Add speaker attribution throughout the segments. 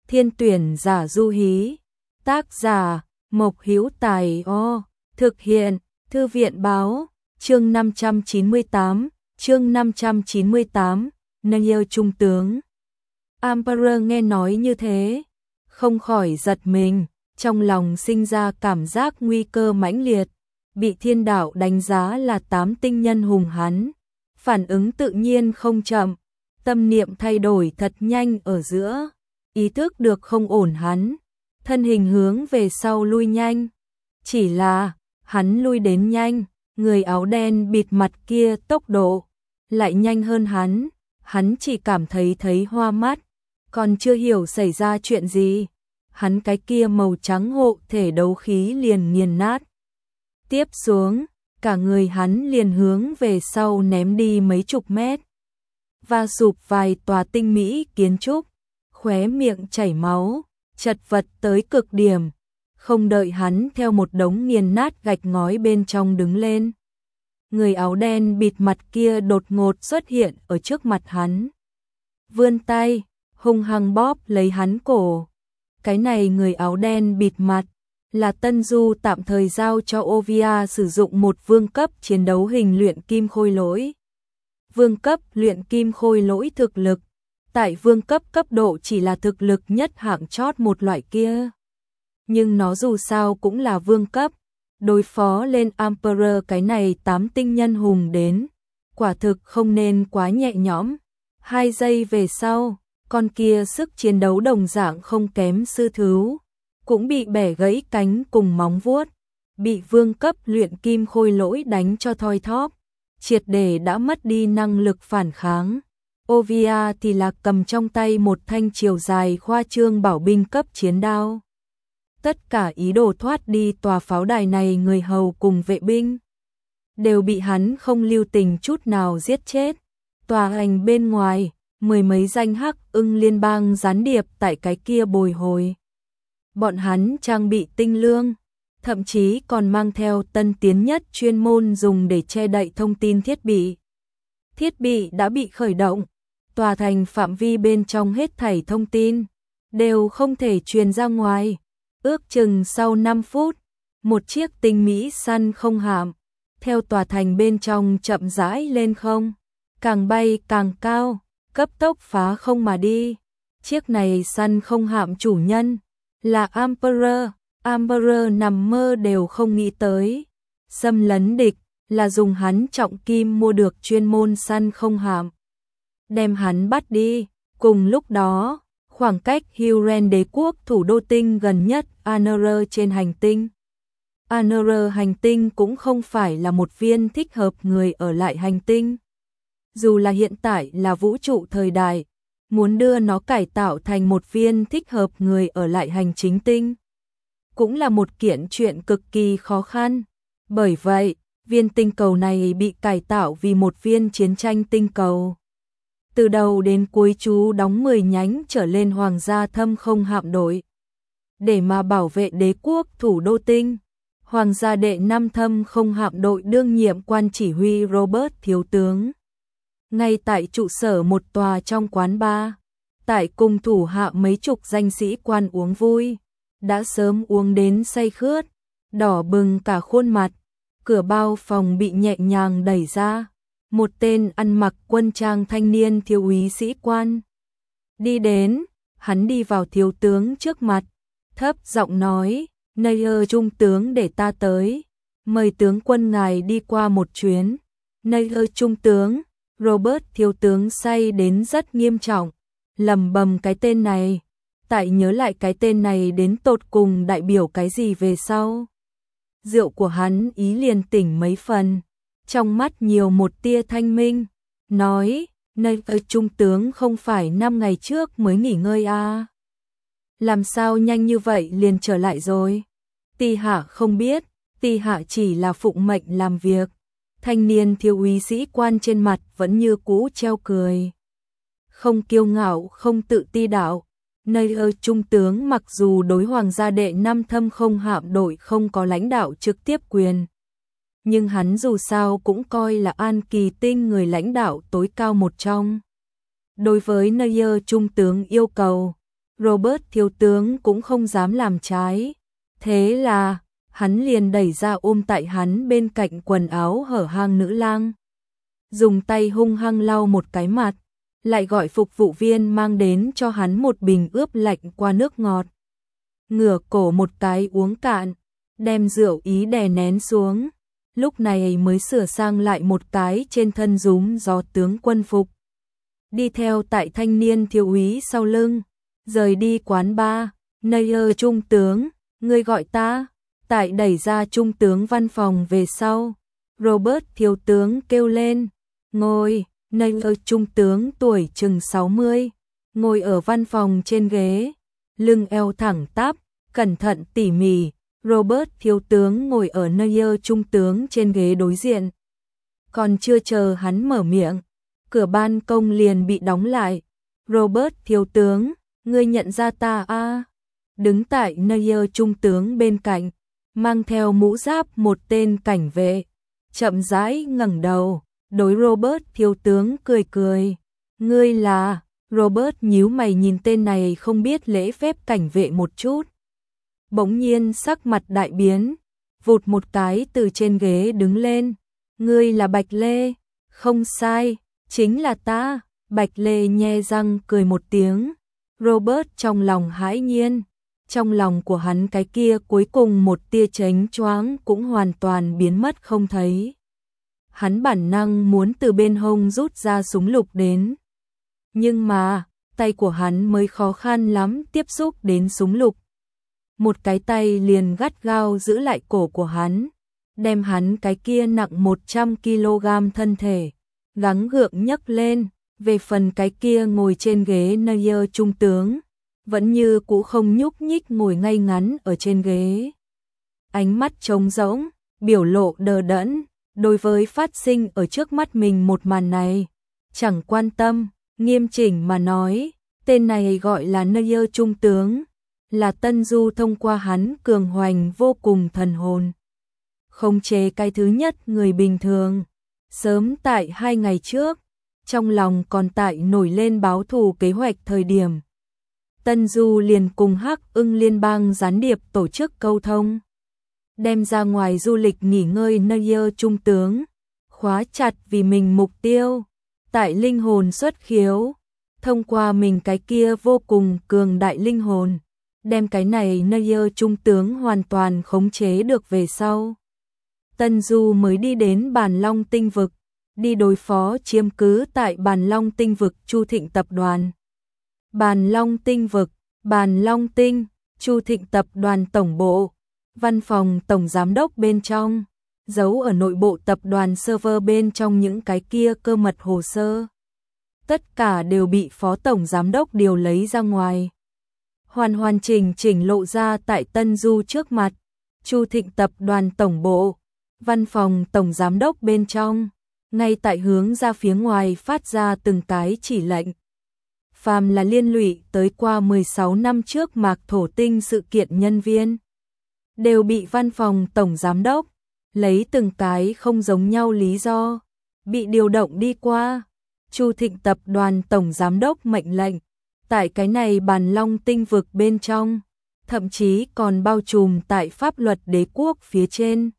Speaker 1: Thiên tuyển giả du hí. Tác giả Mộc Hữu Tài. Thực hiện Thư viện báo. Chương 598. Chương 598. Nâng yêu trung tướng. Emperor nghe nói như thế, không khỏi giật mình, trong lòng sinh ra cảm giác nguy cơ mãnh liệt, bị thiên đạo đánh giá là 8 tinh nhân hùng hắn, phản ứng tự nhiên không chậm, tâm niệm thay đổi thật nhanh ở giữa, ý thức được không ổn hắn, thân hình hướng về sau lui nhanh, chỉ là hắn lui đến nhanh, người áo đen bịt mặt kia tốc độ lại nhanh hơn hắn chỉ cảm thấy hoa mắt, còn chưa hiểu xảy ra chuyện gì, hắn cái kia màu trắng hộ thể đấu khí liền nghiền nát. Tiếp xuống, cả người hắn liền hướng về sau ném đi mấy chục mét, và sụp vài tòa tinh mỹ kiến trúc, khóe miệng chảy máu, chật vật tới cực điểm, không đợi hắn theo một đống nghiền nát gạch ngói bên trong đứng lên. Người áo đen bịt mặt kia đột ngột xuất hiện ở trước mặt hắn. Vươn tay, hung hăng bóp lấy hắn cổ. Cái này người áo đen bịt mặt, là Tân Du tạm thời giao cho Ovia sử dụng một vương cấp chiến đấu hình luyện kim khôi lỗi. Vương cấp luyện kim khôi lỗi thực lực, tại vương cấp cấp độ chỉ là thực lực nhất hạng chót một loại kia. Nhưng nó dù sao cũng là vương cấp, đối phó lên Emperor cái này 8 tinh nhân hùng đến, quả thực không nên quá nhẹ nhõm. 2 giây về sau, con kia sức chiến đấu đồng dạng không kém sư thú, cũng bị bẻ gãy cánh cùng móng vuốt, bị vương cấp luyện kim khôi lỗi đánh cho thoi thóp, triệt để đã mất đi năng lực phản kháng. Ovia thì là cầm trong tay một thanh chiều dài khoa trương bảo binh cấp chiến đao. Tất cả ý đồ thoát đi tòa pháo đài này người hầu cùng vệ binh đều bị hắn không lưu tình chút nào giết chết. Tòa hành bên ngoài, 10 mấy danh hắc ưng liên bang gián điệp tại cái kia bồi hồi. Bọn hắn trang bị tinh lương, thậm chí còn mang theo tân tiến nhất chuyên môn dùng để che đậy thông tin thiết bị. Thiết bị đã bị khởi động, tòa thành phạm vi bên trong hết thảy thông tin đều không thể truyền ra ngoài. Ước chừng sau 5 phút, một chiếc tinh mỹ săn không hạm theo tòa thành bên trong chậm rãi lên không, càng bay càng cao, cấp tốc phá không mà đi. Chiếc này săn không hạm chủ nhân là Emperor. Emperor nằm mơ đều không nghĩ tới, xâm lấn địch là dùng hắn trọng kim mua được chuyên môn săn không hạm, đem hắn bắt đi. Cùng lúc đó, khoảng cách Huren đế quốc thủ đô tinh gần nhất Anr trên hành tinh. Anr hành tinh cũng không phải là một viên thích hợp người ở lại hành tinh. Dù là hiện tại là vũ trụ thời đại, muốn đưa nó cải tạo thành một viên thích hợp người ở lại hành chính tinh, cũng là một kiện chuyện cực kỳ khó khăn. Bởi vậy, viên tinh cầu này bị cải tạo vì một viên chiến tranh tinh cầu. Từ đầu đến cuối chú đóng 10 nhánh trở lên hoàng gia thâm không hạm đội. Để mà bảo vệ đế quốc thủ đô tinh, hoàng gia đệ 5 thâm không hạm đội đương nhiệm quan chỉ huy Robert thiếu tướng. Ngay tại trụ sở một tòa trong quán bar, tại cùng thủ hạ mấy chục danh sĩ quan uống vui, đã sớm uống đến say khướt, đỏ bừng cả khuôn mặt, cửa bao phòng bị nhẹ nhàng đẩy ra. Một tên ăn mặc quân trang thanh niên thiếu úy sĩ quan đi đến, hắn đi vào thiếu tướng trước mặt, thấp giọng nói, Nayer trung tướng để ta tới, mời tướng quân ngài đi qua một chuyến. Nayer trung tướng, Robert thiếu tướng say đến rất nghiêm trọng, lẩm bẩm cái tên này, tại nhớ lại cái tên này đến tột cùng đại biểu cái gì về sau. Rượu của hắn ý liền tỉnh mấy phần, trong mắt nhiều một tia thanh minh, nói, nơi trung tướng không phải 5 ngày trước mới nghỉ ngơi à? Làm sao nhanh như vậy liền trở lại rồi? Tỳ hạ không biết, tỳ hạ chỉ là phụng mệnh làm việc. Thanh niên thiếu úy sĩ quan trên mặt vẫn như cũ treo cười. Không kiêu ngạo, không tự ti đạo. Nơi trung tướng mặc dù đối hoàng gia đệ 5 thâm không hạm đội không có lãnh đạo trực tiếp quyền, nhưng hắn dù sao cũng coi là An Kỳ Tinh người lãnh đạo tối cao một trong. Đối với Nayer trung tướng yêu cầu, Robert thiếu tướng cũng không dám làm trái. Thế là, hắn liền đẩy ra ôm tại hắn bên cạnh quần áo hở hang nữ lang. Dùng tay hung hăng lau một cái mặt, lại gọi phục vụ viên mang đến cho hắn một bình ướp lạnh qua nước ngọt. Ngửa cổ một cái uống cạn, đem rượu ý đè nén xuống, lúc này mới sửa sang lại một cái trên thân rúm gió tướng quân phục. Đi theo tại thanh niên thiếu úy sau lưng, rời đi quán bar. Neyer trung tướng, ngươi gọi ta. Tại đẩy ra trung tướng văn phòng về sau, Robert thiếu tướng kêu lên, ngồi. Neyer trung tướng tuổi chừng 60, ngồi ở văn phòng trên ghế, lưng eo thẳng tắp, cẩn thận tỉ mỉ. Robert thiếu tướng ngồi ở Neyer trung tướng trên ghế đối diện. Còn chưa chờ hắn mở miệng, cửa ban công liền bị đóng lại. Robert thiếu tướng, ngươi nhận ra ta à? Đứng tại Neyer trung tướng bên cạnh, mang theo mũ giáp một tên cảnh vệ, chậm rãi ngẩng đầu, đối Robert thiếu tướng cười cười. Ngươi là? Robert nhíu mày nhìn tên này không biết lễ phép cảnh vệ một chút. Bỗng nhiên sắc mặt đại biến, vụt một cái từ trên ghế đứng lên. Ngươi là Bạch Lê? Không sai, chính là ta. Bạch Lê nhe răng cười một tiếng. Robert trong lòng hãi nhiên, trong lòng của hắn cái kia cuối cùng một tia chánh choáng cũng hoàn toàn biến mất không thấy. Hắn bản năng muốn từ bên hông rút ra súng lục đến. Nhưng mà, tay của hắn mới khó khăn lắm tiếp xúc đến súng lục. Một cái tay liền gắt gao giữ lại cổ của hắn, đem hắn cái kia nặng 100 kg thân thể, gắng gượng nhấc lên. Về phần cái kia ngồi trên ghế Neyer trung tướng, vẫn như cũ không nhúc nhích ngồi ngay ngắn ở trên ghế. Ánh mắt trống rỗng, biểu lộ đờ đẫn, đối với phát sinh ở trước mắt mình một màn này, chẳng quan tâm, nghiêm chỉnh mà nói, tên này gọi là Neyer trung tướng, là Tân Du thông qua hắn cường hoành vô cùng thần hồn. Khống chế cái thứ nhất người bình thường, sớm tại 2 ngày trước, trong lòng còn tại nổi lên báo thù kế hoạch thời điểm. Tân Du liền cùng Hắc Ưng liên bang gián điệp tổ chức câu thông. Đem ra ngoài du lịch nghỉ ngơi Neyer trung tướng, khóa chặt vì mình mục tiêu, tại linh hồn xuất khiếu, thông qua mình cái kia vô cùng cường đại linh hồn, đem cái này Neyer trung tướng hoàn toàn khống chế được về sau. Tân Du mới đi đến Bàn Long tinh vực, đi đối phó chiếm cứ tại Bàn Long tinh vực Chu Thịnh tập đoàn. Bàn Long tinh vực, Bàn Long tinh, Chu Thịnh tập đoàn tổng bộ, văn phòng tổng giám đốc bên trong, giấu ở nội bộ tập đoàn server bên trong những cái kia cơ mật hồ sơ. Tất cả đều bị phó tổng giám đốc điều lấy ra ngoài. Hoàn chỉnh lộ ra tại Tân Du trước mặt. Chu Thịnh tập đoàn tổng bộ, văn phòng tổng giám đốc bên trong, ngay tại hướng ra phía ngoài phát ra từng cái chỉ lệnh. Phàm là liên lụy tới qua 16 năm trước Mạc Thổ Tinh sự kiện nhân viên, đều bị văn phòng tổng giám đốc lấy từng cái không giống nhau lý do bị điều động đi qua. Chu Thịnh tập đoàn tổng giám đốc mệnh lệnh, tại cái này Bàn Long tinh vực bên trong, thậm chí còn bao trùm tại pháp luật đế quốc phía trên.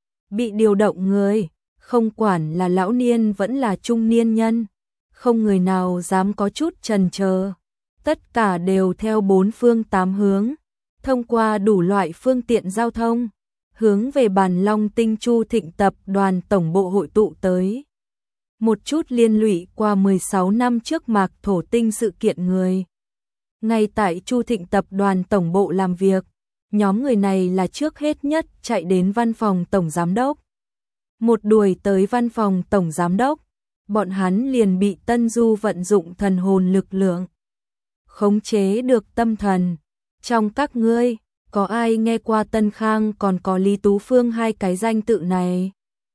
Speaker 1: Bị điều động người, không quản là lão niên vẫn là trung niên nhân, không người nào dám có chút chần chờ. Tất cả đều theo 4 phương 8 hướng, thông qua đủ loại phương tiện giao thông, hướng về Bàn Long tinh Chu Thịnh tập đoàn tổng bộ hội tụ tới. Một chút liên lụy qua 16 năm trước Mạc Thổ Tinh sự kiện người. Ngay tại Chu Thịnh tập đoàn tổng bộ làm việc, nhóm người này là trước hết nhất chạy đến văn phòng tổng giám đốc. Một đuổi tới văn phòng tổng giám đốc, bọn hắn liền bị Tân Du vận dụng thần hồn lực lượng khống chế được tâm thần. Trong các ngươi, có ai nghe qua Tân Khang còn có Lý Tú Phương hai cái danh tự này?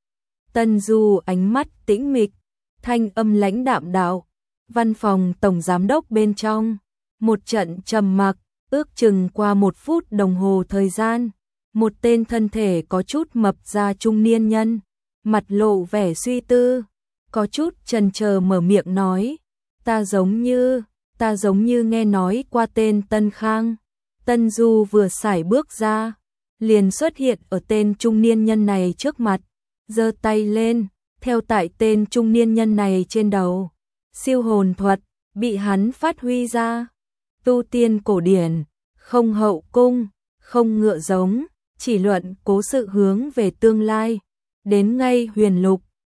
Speaker 1: Tân Du ánh mắt tĩnh mịch, thanh âm lãnh đạm đạo. Văn phòng tổng giám đốc bên trong, một trận trầm mặc, ước chừng qua 1 phút đồng hồ thời gian, một tên thân thể có chút mập ra trung niên nhân, mặt lộ vẻ suy tư, có chút chần chờ mở miệng nói, ta giống như ta giống như nghe nói qua tên Tân Khang. Tân Du vừa sải bước ra, liền xuất hiện ở tên trung niên nhân này trước mặt, giơ tay lên, theo tại tên trung niên nhân này trên đầu. Siêu hồn thuật bị hắn phát huy ra. Tu tiên cổ điển, không hậu cung, không ngựa giống, chỉ luận cố sự hướng về tương lai. Đến ngay huyền lục,